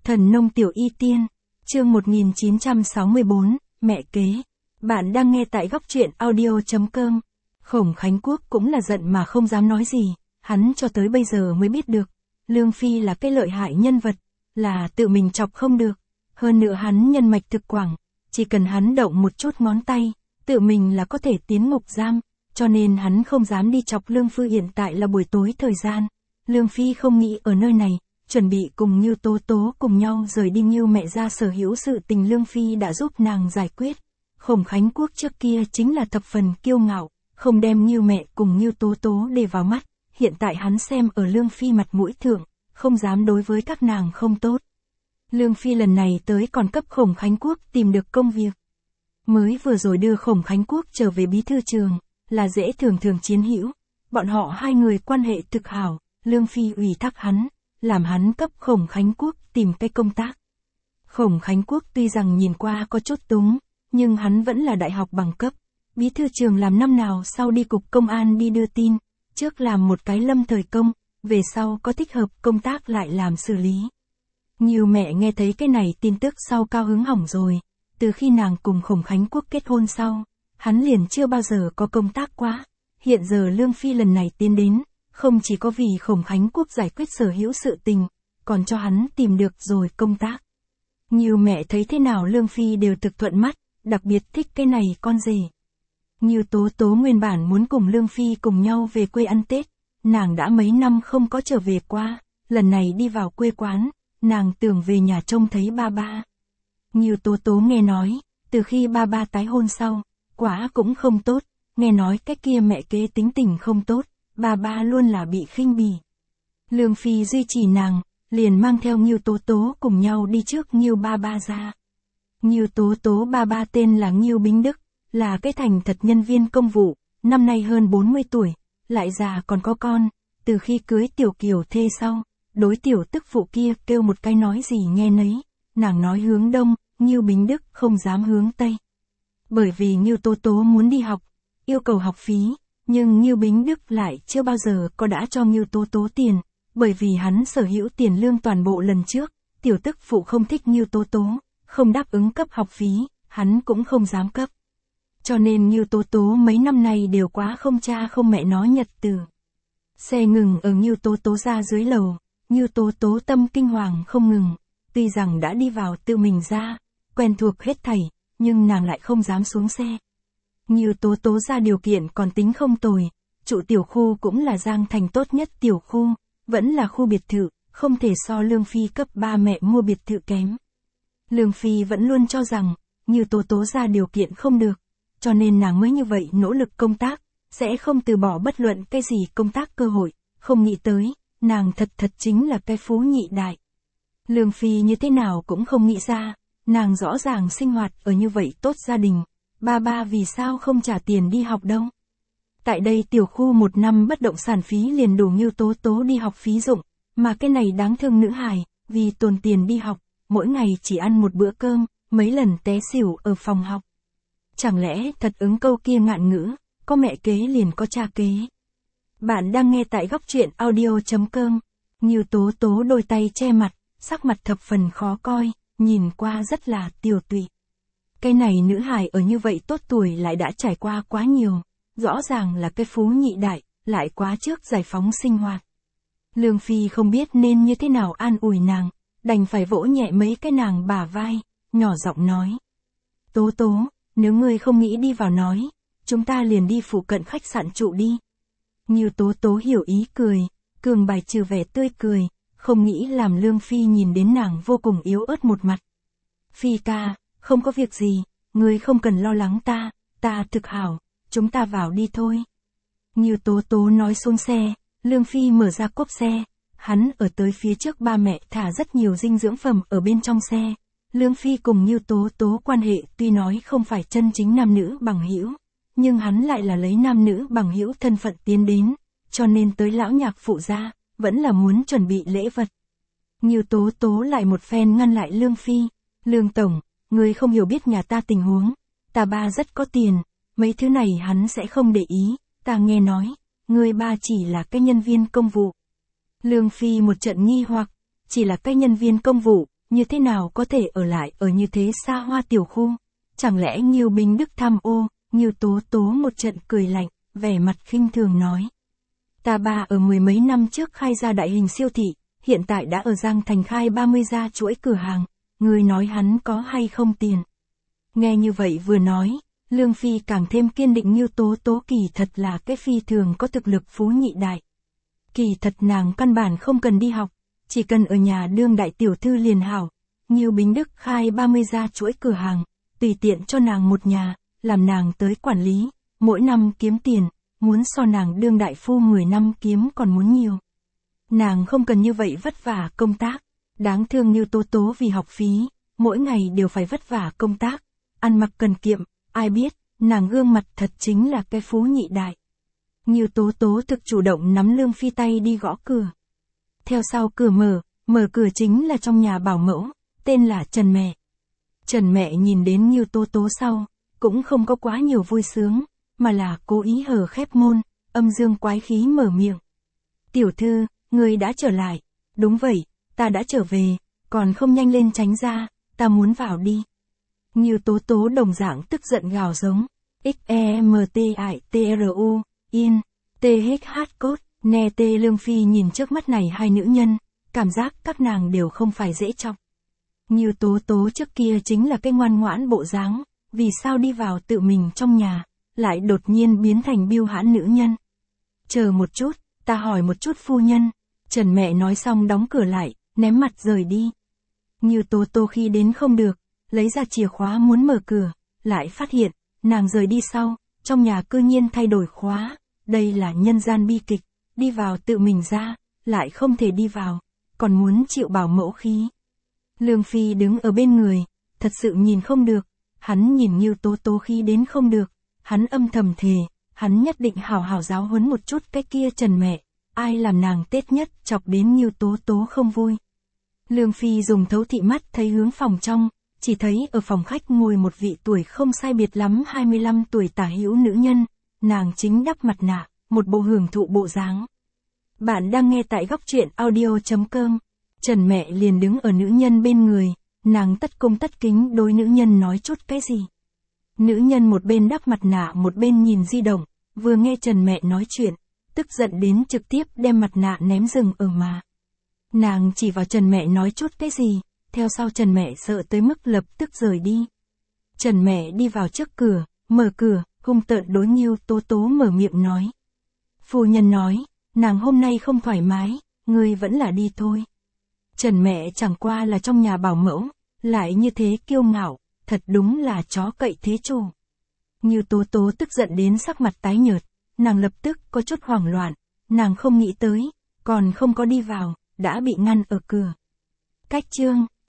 Thần nông tiểu y tiên, chương 1964, mẹ kế. Bạn đang nghe tại góc truyện audio.com. Khổng Khánh Quốc cũng là giận mà không dám nói gì, hắn cho tới bây giờ mới biết được. Lương Phi là cái lợi hại nhân vật, là tự mình chọc không được. Hơn nữa hắn nhân mạch thực quảng, chỉ cần hắn động một chút ngón tay, tự mình là có thể tiến ngục giam, cho nên hắn không dám đi chọc Lương Phi. Hiện tại là buổi tối thời gian, Lương Phi không nghĩ ở nơi này, chuẩn bị cùng Ngưu Tố Tố cùng nhau rời đi. Ngưu mẹ ra sở hữu sự tình Lương Phi đã giúp nàng giải quyết. Khổng Khánh Quốc trước kia chính là thập phần kiêu ngạo, không đem Ngưu mẹ cùng Ngưu Tố Tố để vào mắt, hiện tại hắn xem ở Lương Phi mặt mũi thượng, không dám đối với các nàng không tốt. Lương Phi lần này tới còn cấp Khổng Khánh Quốc tìm được công việc. Mới vừa rồi đưa Khổng Khánh Quốc trở về bí thư trường, là dễ thường chiến hữu, bọn họ hai người quan hệ thực hảo, Lương Phi ủy thác hắn, làm hắn cấp Khổng Khánh Quốc tìm cái công tác. Khổng Khánh Quốc tuy rằng nhìn qua có chút túng, nhưng hắn vẫn là đại học bằng cấp, bí thư trường làm năm nào sau đi cục công an đi đưa tin, trước làm một cái lâm thời công, về sau có thích hợp công tác lại làm xử lý. Nhiều mẹ nghe thấy cái này tin tức sau cao hứng hỏng rồi, từ khi nàng cùng Khổng Khánh Quốc kết hôn sau, hắn liền chưa bao giờ có công tác quá, hiện giờ Lương Phi lần này tiến đến, không chỉ có vì Khổng Khánh Quốc giải quyết sở hữu sự tình, còn cho hắn tìm được rồi công tác. Nhiều mẹ thấy thế nào Lương Phi đều thực thuận mắt, đặc biệt thích cái này con rể. Ngưu Tố Tố nguyên bản muốn cùng Lương Phi cùng nhau về quê ăn Tết, nàng đã mấy năm không có trở về qua, lần này đi vào quê quán, nàng tưởng về nhà trông thấy ba ba. Ngưu Tố Tố nghe nói, từ khi ba ba tái hôn sau, quả cũng không tốt, nghe nói cái kia mẹ kế tính tình không tốt, ba ba luôn là bị khinh bỉ. Lương Phi duy trì nàng, liền mang theo Ngưu Tố Tố cùng nhau đi trước Ngưu ba ba ra. Ngưu Tố Tố ba ba tên là Ngưu Bính Đức, là cái thành thật nhân viên công vụ, năm nay hơn 40 tuổi, lại già còn có con, từ khi cưới Tiểu Kiều thê sau, đối tiểu tức phụ kia kêu một cái nói gì nghe nấy, nàng nói hướng đông, Ngưu Bính Đức không dám hướng tây. Bởi vì Ngưu Tố Tố muốn đi học, yêu cầu học phí, nhưng Ngưu Bính Đức lại chưa bao giờ có đã cho Ngưu Tố Tố tiền, bởi vì hắn sở hữu tiền lương toàn bộ lần trước, tiểu tức phụ không thích Ngưu Tố Tố, không đáp ứng cấp học phí, hắn cũng không dám cấp. Cho nên Ngưu Tố Tố mấy năm nay đều quá không cha không mẹ nói nhật từ. Xe ngừng ở Ngưu Tố Tố ra dưới lầu, Ngưu Tố Tố tâm kinh hoàng không ngừng, tuy rằng đã đi vào tự mình ra, quen thuộc hết thảy, nhưng nàng lại không dám xuống xe. Ngưu Tố Tố ra điều kiện còn tính không tồi, trụ tiểu khu cũng là Giang Thành tốt nhất tiểu khu, vẫn là khu biệt thự, không thể so Lương Phi cấp ba mẹ mua biệt thự kém. Lương Phi vẫn luôn cho rằng, Ngưu Tố Tố ra điều kiện không được, cho nên nàng mới như vậy nỗ lực công tác, sẽ không từ bỏ bất luận cái gì công tác cơ hội, không nghĩ tới, nàng thật chính là cái phú nhị đại. Lương Phi như thế nào cũng không nghĩ ra, nàng rõ ràng sinh hoạt ở như vậy tốt gia đình, ba ba vì sao không trả tiền đi học đâu. Tại đây tiểu khu một năm bất động sản phí liền đủ Ngưu Tố Tố đi học phí dụng, mà cái này đáng thương nữ hài, vì tồn tiền đi học, mỗi ngày chỉ ăn một bữa cơm, mấy lần té xỉu ở phòng học. Chẳng lẽ thật ứng câu kia ngạn ngữ, có mẹ kế liền có cha kế. Bạn đang nghe tại góc truyện audio.com. Ngưu Tố Tố đôi tay che mặt, sắc mặt thập phần khó coi, nhìn qua rất là tiều tụy. Cái này nữ hài ở như vậy tốt tuổi lại đã trải qua quá nhiều, rõ ràng là cái phú nhị đại, lại quá trước giải phóng sinh hoạt. Lương Phi không biết nên như thế nào an ủi nàng, đành phải vỗ nhẹ mấy cái nàng bả vai, nhỏ giọng nói. Tố Tố, nếu ngươi không nghĩ đi vào nói, chúng ta liền đi phụ cận khách sạn trụ đi. Ngưu Tố Tố hiểu ý cười, cường bài trừ vẻ tươi cười, không nghĩ làm Lương Phi nhìn đến nàng vô cùng yếu ớt một mặt. Phi ca, không có việc gì, ngươi không cần lo lắng ta thực hảo, chúng ta vào đi thôi. Ngưu Tố Tố nói xuống xe, Lương Phi mở ra cốp xe, hắn ở tới phía trước ba mẹ thả rất nhiều dinh dưỡng phẩm ở bên trong xe. Lương Phi cùng Ngưu Tố Tố quan hệ tuy nói không phải chân chính nam nữ bằng hữu, nhưng hắn lại là lấy nam nữ bằng hữu thân phận tiến đến, cho nên tới lão nhạc phụ gia, vẫn là muốn chuẩn bị lễ vật. Ngưu Tố Tố lại một phen ngăn lại Lương Phi, Lương Tổng, ngươi không hiểu biết nhà ta tình huống, ta ba rất có tiền, mấy thứ này hắn sẽ không để ý, ta nghe nói, ngươi ba chỉ là cái nhân viên công vụ. Lương Phi một trận nghi hoặc, chỉ là cái nhân viên công vụ, như thế nào có thể ở lại ở như thế xa hoa tiểu khu? Chẳng lẽ Ngưu Bình Đức tham ô? Ngưu Tố Tố một trận cười lạnh, vẻ mặt khinh thường nói. Ta ba ở mười mấy năm trước khai ra đại hình siêu thị, hiện tại đã ở Giang Thành khai 30 gia chuỗi cửa hàng, người nói hắn có hay không tiền? Nghe như vậy vừa nói, Lương Phi càng thêm kiên định Ngưu Tố Tố kỳ thật là cái phi thường có thực lực phú nhị đại. Kỳ thật nàng căn bản không cần đi học, chỉ cần ở nhà đương đại tiểu thư liền hảo. Ngưu Bình Đức khai 30 gia chuỗi cửa hàng, tùy tiện cho nàng một nhà, làm nàng tới quản lý, mỗi năm kiếm tiền, muốn so nàng đương đại phu 10 năm kiếm còn muốn nhiều. Nàng không cần như vậy vất vả công tác, đáng thương Ngưu Tố Tố vì học phí, mỗi ngày đều phải vất vả công tác, ăn mặc cần kiệm, ai biết, nàng gương mặt thật chính là cái phú nhị đại. Ngưu Tố Tố thực chủ động nắm Lương Phi tay đi gõ cửa. Theo sau cửa mở cửa chính là trong nhà bảo mẫu, tên là Trần mẹ. Trần mẹ nhìn đến Ngưu Tố Tố sau, cũng không có quá nhiều vui sướng, mà là cố ý hở khép môn, âm dương quái khí mở miệng. Tiểu thư, người đã trở lại. Đúng vậy, ta đã trở về, còn không nhanh lên tránh ra, ta muốn vào đi. Ngưu Tố Tố đồng dạng tức giận gào giống. XEMTITRU, yên, THH cốt, nè tê. Lương Phi nhìn trước mắt này hai nữ nhân, cảm giác các nàng đều không phải dễ chọc. Ngưu Tố Tố trước kia chính là cái ngoan ngoãn bộ dáng, vì sao đi vào tự mình trong nhà, lại đột nhiên biến thành biêu hãn nữ nhân. Chờ một chút, ta hỏi một chút phu nhân. Trần mẹ nói xong đóng cửa lại, ném mặt rời đi. Ngưu Tố Tố khi đến không được, lấy ra chìa khóa muốn mở cửa, lại phát hiện, nàng rời đi sau, trong nhà cư nhiên thay đổi khóa, đây là nhân gian bi kịch, đi vào tự mình ra, lại không thể đi vào, còn muốn chịu bảo mẫu khí. Lương Phi đứng ở bên người, thật sự nhìn không được, hắn nhìn Ngưu Tố Tố khi đến không được, hắn âm thầm thề, hắn nhất định hảo hảo giáo huấn một chút cái kia Trần mẹ, ai làm nàng tết nhất chọc đến Ngưu Tố Tố không vui. Lương Phi dùng thấu thị mắt thấy hướng phòng trong, chỉ thấy ở phòng khách ngồi một vị tuổi không sai biệt lắm 25 tuổi tả hữu nữ nhân, nàng chính đắp mặt nạ, một bộ hưởng thụ bộ dáng. Bạn đang nghe tại góc truyện audio.com. Trần mẹ liền đứng ở nữ nhân bên người, nàng tất cung tất kính đối nữ nhân nói chút cái gì. Nữ nhân một bên đắp mặt nạ một bên nhìn di động, vừa nghe Trần mẹ nói chuyện, tức giận đến trực tiếp đem mặt nạ ném rừng ở mà. Nàng chỉ vào Trần mẹ nói chút cái gì, theo sau Trần mẹ sợ tới mức lập tức rời đi. Trần mẹ đi vào trước cửa, mở cửa, hung tợn đối Ngưu Tố Tố mở miệng nói. Phu nhân nói, nàng hôm nay không thoải mái, ngươi vẫn là đi thôi. Trần mẹ chẳng qua là trong nhà bảo mẫu, lại như thế kiêu ngạo, thật đúng là chó cậy thế chủ. Ngưu Tố Tố tức giận đến sắc mặt tái nhợt, nàng lập tức có chút hoảng loạn, nàng không nghĩ tới, còn không có đi vào, đã bị ngăn ở cửa. Cách chương